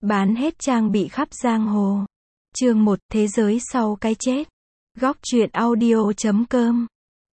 Bán hết trang bị khắp giang hồ. Chương 1, Thế giới sau cái chết. Góc truyện audio.com.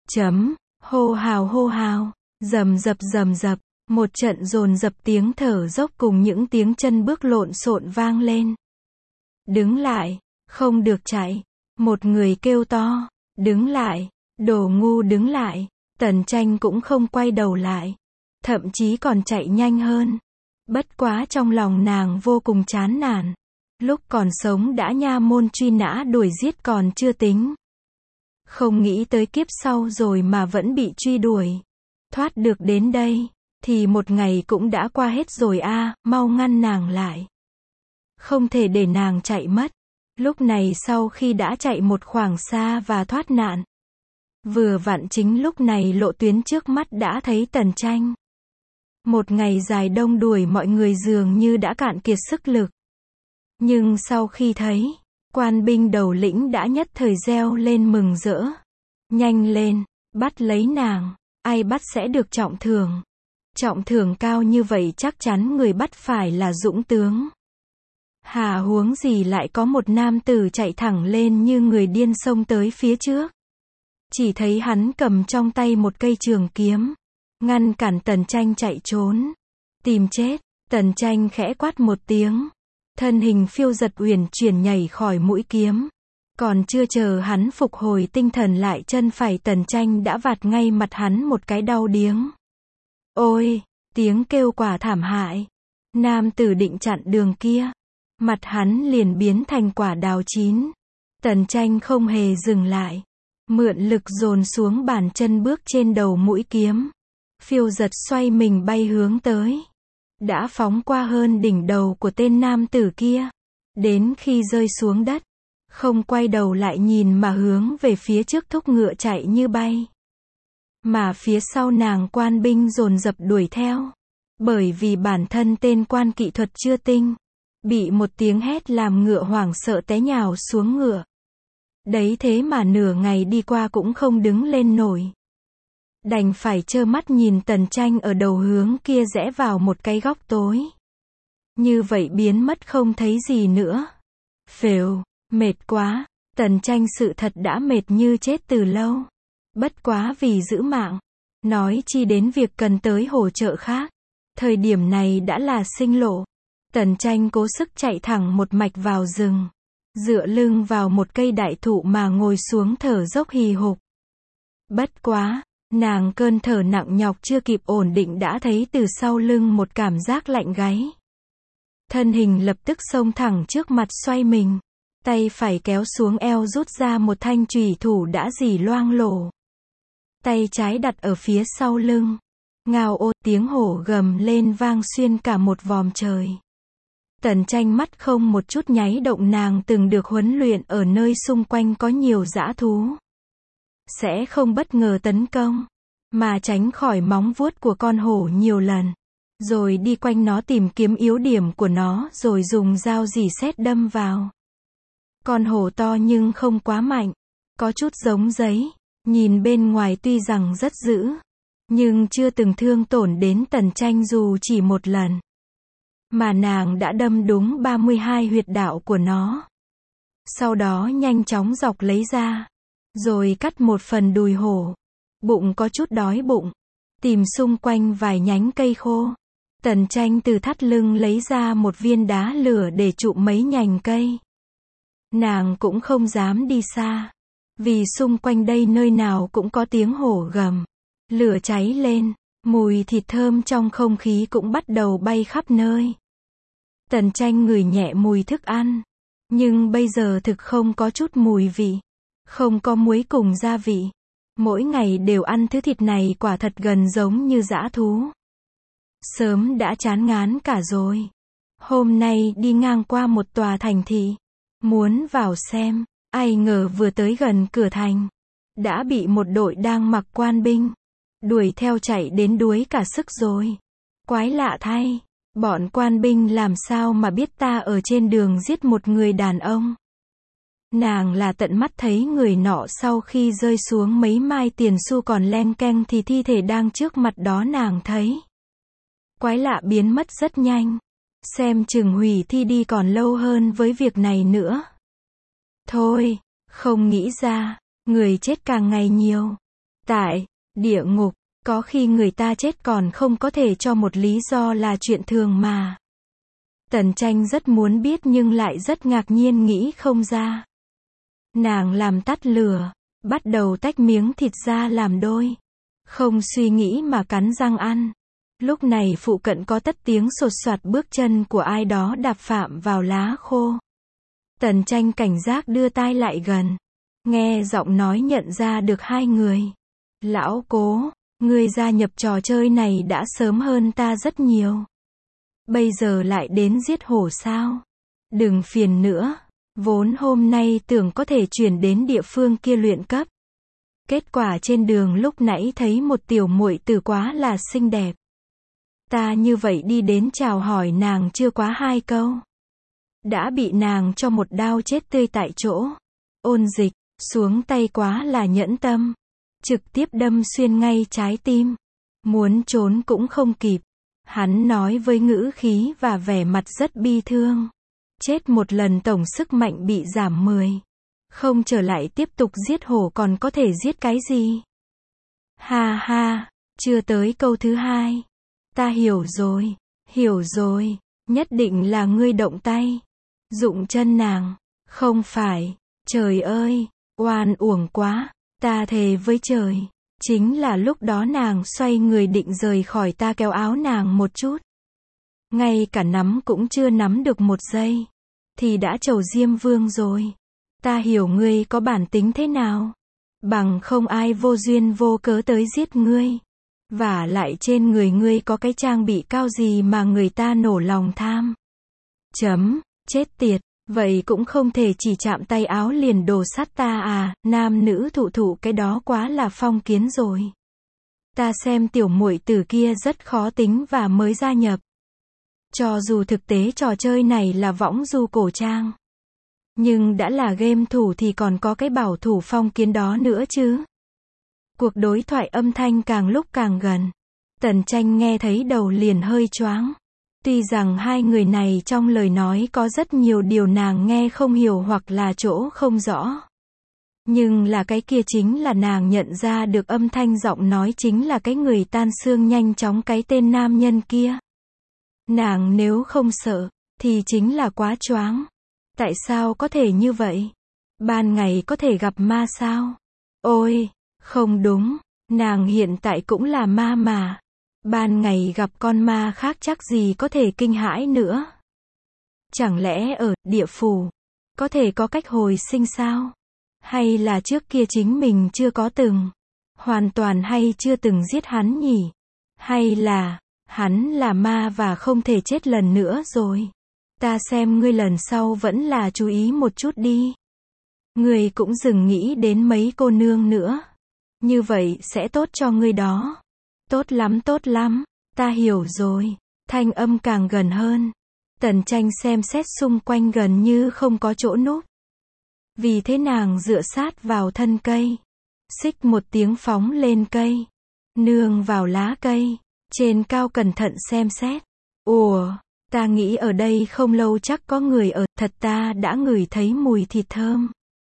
Hô hào, rầm rập, một trận dồn dập tiếng thở dốc cùng những tiếng chân bước lộn xộn vang lên. Đứng lại, không được chạy. Một người kêu to, đứng lại, đồ ngu đứng lại. Tần Tranh cũng không quay đầu lại, thậm chí còn chạy nhanh hơn. Bất quá trong lòng nàng vô cùng chán nản. Lúc còn sống đã nha môn truy nã đuổi giết còn chưa tính. Không nghĩ tới kiếp sau rồi mà vẫn bị truy đuổi. Thoát được đến đây, thì một ngày cũng đã qua hết rồi a, mau ngăn nàng lại. Không thể để nàng chạy mất. Lúc này sau khi đã chạy một khoảng xa và thoát nạn, vừa vặn chính lúc này lộ tuyến trước mắt đã thấy Tần Tranh. Một ngày dài đông đuổi mọi người dường như đã cạn kiệt sức lực. Nhưng sau khi thấy, quan binh đầu lĩnh đã nhất thời reo lên mừng rỡ. Nhanh lên, bắt lấy nàng, ai bắt sẽ được trọng thưởng. Trọng thưởng cao như vậy chắc chắn người bắt phải là dũng tướng. Hà huống gì lại có một nam tử chạy thẳng lên như người điên xông tới phía trước. Chỉ thấy hắn cầm trong tay một cây trường kiếm, ngăn cản Tần Tranh chạy trốn. Tìm chết, Tần Tranh khẽ quát một tiếng. Thân hình phiêu giật uyển chuyển nhảy khỏi mũi kiếm. Còn chưa chờ hắn phục hồi tinh thần lại, chân phải Tần Tranh đã vạt ngay mặt hắn một cái đau điếng. Ôi, tiếng kêu quả thảm hại. Nam tử định chặn đường kia. Mặt hắn liền biến thành quả đào chín. Tần Tranh không hề dừng lại. Mượn lực dồn xuống bàn chân bước trên đầu mũi kiếm. Phiêu giật xoay mình bay hướng tới. Đã phóng qua hơn đỉnh đầu của tên nam tử kia. Đến khi rơi xuống đất, không quay đầu lại nhìn mà hướng về phía trước thúc ngựa chạy như bay. Mà phía sau nàng quan binh dồn dập đuổi theo. Bởi vì bản thân tên quan kỵ thuật chưa tinh, bị một tiếng hét làm ngựa hoảng sợ té nhào xuống ngựa. Đấy thế mà nửa ngày đi qua cũng không đứng lên nổi. Đành phải trơ mắt nhìn Tần Tranh ở đầu hướng kia rẽ vào một cái góc tối. Như vậy biến mất không thấy gì nữa. Phều, mệt quá. Tần Tranh sự thật đã mệt như chết từ lâu. Bất quá vì giữ mạng, nói chi đến việc cần tới hỗ trợ khác. Thời điểm này đã là sinh lộ. Tần Tranh cố sức chạy thẳng một mạch vào rừng. Dựa lưng vào một cây đại thụ mà ngồi xuống thở dốc hì hục. Bất quá, nàng cơn thở nặng nhọc chưa kịp ổn định đã thấy từ sau lưng một cảm giác lạnh gáy. Thân hình lập tức xông thẳng trước mặt xoay mình. Tay phải kéo xuống eo rút ra một thanh chùy thủ đã rỉ loang lổ. Tay trái đặt ở phía sau lưng. Ngao ô, tiếng hổ gầm lên vang xuyên cả một vòm trời. Tần Tranh mắt không một chút nháy động, nàng từng được huấn luyện ở nơi xung quanh có nhiều dã thú. Sẽ không bất ngờ tấn công, mà tránh khỏi móng vuốt của con hổ nhiều lần. Rồi đi quanh nó tìm kiếm yếu điểm của nó rồi dùng dao rỉ sét đâm vào. Con hổ to nhưng không quá mạnh, có chút giống giấy, nhìn bên ngoài tuy rằng rất dữ, nhưng chưa từng thương tổn đến Tần Tranh dù chỉ một lần. Mà nàng đã đâm đúng 32 huyệt đạo của nó. Sau đó nhanh chóng dọc lấy ra, rồi cắt một phần đùi hổ. Bụng có chút đói bụng, tìm xung quanh vài nhánh cây khô. Tần Tranh từ thắt lưng lấy ra một viên đá lửa để trụm mấy nhành cây. Nàng cũng không dám đi xa, vì xung quanh đây nơi nào cũng có tiếng hổ gầm. Lửa cháy lên, mùi thịt thơm trong không khí cũng bắt đầu bay khắp nơi. Tần Tranh ngửi nhẹ mùi thức ăn, nhưng bây giờ thực không có chút mùi vị, không có muối cùng gia vị. Mỗi ngày đều ăn thứ thịt này quả thật gần giống như dã thú. Sớm đã chán ngán cả rồi. Hôm nay đi ngang qua một tòa thành thị, muốn vào xem, ai ngờ vừa tới gần cửa thành, đã bị một đội đang mặc quan binh đuổi theo chạy đến đuối cả sức rồi. Quái lạ thay, bọn quan binh làm sao mà biết ta ở trên đường giết một người đàn ông. Nàng là tận mắt thấy người nọ sau khi rơi xuống mấy mai tiền xu còn len keng thì thi thể đang trước mặt đó nàng thấy. Quái lạ biến mất rất nhanh. Xem chừng hủy thi đi còn lâu hơn với việc này nữa. Thôi, không nghĩ ra, người chết càng ngày nhiều. Tại địa ngục, có khi người ta chết còn không có thể cho một lý do là chuyện thường mà. Tần Tranh rất muốn biết nhưng lại rất ngạc nhiên nghĩ không ra. Nàng làm tắt lửa, bắt đầu tách miếng thịt ra làm đôi. Không suy nghĩ mà cắn răng ăn. Lúc này phụ cận có tất tiếng sột soạt bước chân của ai đó đạp phạm vào lá khô. Tần Tranh cảnh giác đưa tai lại gần. Nghe giọng nói nhận ra được hai người. Lão Cố, ngươi gia nhập trò chơi này đã sớm hơn ta rất nhiều. Bây giờ lại đến giết hổ sao? Đừng phiền nữa. Vốn hôm nay tưởng có thể chuyển đến địa phương kia luyện cấp. Kết quả trên đường lúc nãy thấy một tiểu muội tử quá là xinh đẹp. Ta như vậy đi đến chào hỏi nàng chưa quá 2 câu. Đã bị nàng cho một đao chết tươi tại chỗ. Ôn Dịch, xuống tay quá là nhẫn tâm. Trực tiếp đâm xuyên ngay trái tim. Muốn trốn cũng không kịp. Hắn nói với ngữ khí và vẻ mặt rất bi thương. Chết một lần tổng sức mạnh bị giảm 10. Không trở lại tiếp tục giết hổ còn có thể giết cái gì? Ha ha, chưa tới câu thứ 2. Ta hiểu rồi, nhất định là ngươi động tay. Dụng chân nàng, không phải, trời ơi, oan uổng quá, ta thề với trời. Chính là lúc đó nàng xoay người định rời khỏi ta kéo áo nàng một chút. Ngay cả nắm cũng chưa nắm được một giây. Thì đã trầu Diêm Vương rồi. Ta hiểu ngươi có bản tính thế nào. Bằng không ai vô duyên vô cớ tới giết ngươi. Vả lại trên người ngươi có cái trang bị cao gì mà người ta nổ lòng tham. Chết tiệt, vậy cũng không thể chỉ chạm tay áo liền đổ sát ta à, nam nữ thụ cái đó quá là phong kiến rồi. Ta xem tiểu muội tử kia rất khó tính và mới gia nhập. Cho dù thực tế trò chơi này là võng du cổ trang. Nhưng đã là game thủ thì còn có cái bảo thủ phong kiến đó nữa chứ. Cuộc đối thoại âm thanh càng lúc càng gần. Tần Tranh nghe thấy đầu liền hơi choáng. Tuy rằng hai người này trong lời nói có rất nhiều điều nàng nghe không hiểu hoặc là chỗ không rõ. Nhưng là cái kia chính là nàng nhận ra được âm thanh giọng nói chính là cái người tan xương nhanh chóng cái tên nam nhân kia. Nàng nếu không sợ, thì chính là quá choáng. Tại sao có thể như vậy? Ban ngày có thể gặp ma sao? Ôi, không đúng, nàng hiện tại cũng là ma mà. Ban ngày gặp con ma khác chắc gì có thể kinh hãi nữa. Chẳng lẽ ở địa phủ có thể có cách hồi sinh sao? Hay là trước kia chính mình chưa có từng hoàn toàn hay chưa từng giết hắn nhỉ? Hay là hắn là ma và không thể chết lần nữa rồi? Ta xem ngươi lần sau vẫn là chú ý một chút đi. Ngươi cũng đừng nghĩ đến mấy cô nương nữa. Như vậy sẽ tốt cho ngươi đó. Tốt lắm, ta hiểu rồi. Thanh âm càng gần hơn. Tần Tranh xem xét xung quanh gần như không có chỗ núp. Vì thế nàng dựa sát vào thân cây. Xích một tiếng phóng lên cây. Nương vào lá cây. Trên cao cẩn thận xem xét. Ủa, ta nghĩ ở đây không lâu chắc có người ở, thật ta đã ngửi thấy mùi thịt thơm.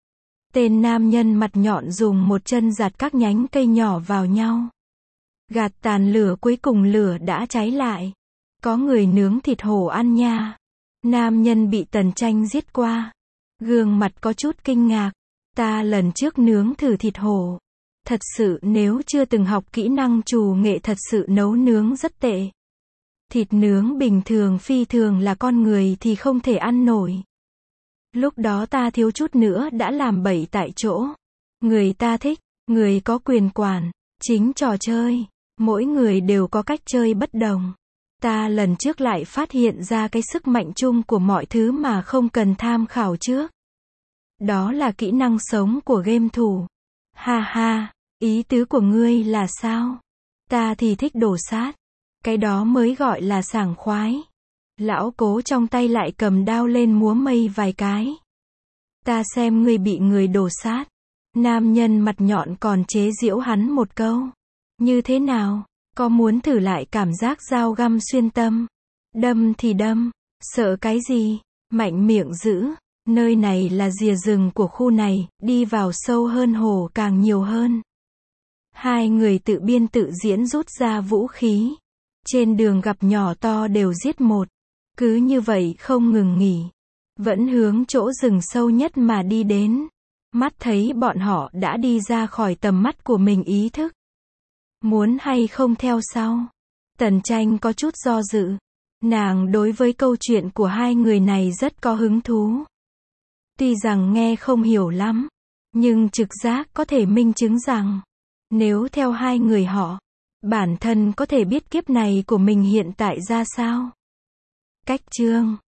Tên nam nhân mặt nhọn dùng một chân giạt các nhánh cây nhỏ vào nhau. Gạt tàn lửa cuối cùng lửa đã cháy lại. Có người nướng thịt hổ ăn nha. Nam nhân bị Tần Tranh giết qua. Gương mặt có chút kinh ngạc. Ta lần trước nướng thử thịt hổ. Thật sự nếu chưa từng học kỹ năng trù nghệ thật sự nấu nướng rất tệ. Thịt nướng bình thường phi thường là con người thì không thể ăn nổi. Lúc đó ta thiếu chút nữa đã làm bậy tại chỗ. Người ta thích, người có quyền quản. Chính trò chơi. Mỗi người đều có cách chơi bất đồng. Ta lần trước lại phát hiện ra cái sức mạnh chung của mọi thứ mà không cần tham khảo trước. Đó là kỹ năng sống của game thủ. Ha ha, ý tứ của ngươi là sao? Ta thì thích đổ sát. Cái đó mới gọi là sảng khoái. Lão Cố trong tay lại cầm đao lên múa mây vài cái. Ta xem ngươi bị người đổ sát. Nam nhân mặt nhọn còn chế giễu hắn một câu. Như thế nào? Có muốn thử lại cảm giác dao găm xuyên tâm? Đâm thì đâm, Sợ cái gì? Mạnh miệng giữ. Nơi này là rìa rừng của khu này, đi vào sâu hơn hồ càng nhiều hơn. Hai người tự biên tự diễn rút ra vũ khí. Trên đường gặp nhỏ to đều giết một. Cứ như vậy không ngừng nghỉ. Vẫn hướng chỗ rừng sâu nhất mà đi đến. Mắt thấy bọn họ đã đi ra khỏi tầm mắt của mình ý thức. Muốn hay không theo sau? Tần Tranh có chút do dự. Nàng đối với câu chuyện của hai người này rất có hứng thú. Tuy rằng nghe không hiểu lắm, nhưng trực giác có thể minh chứng rằng, nếu theo hai người họ, bản thân có thể biết kiếp này của mình hiện tại ra sao. Cách chương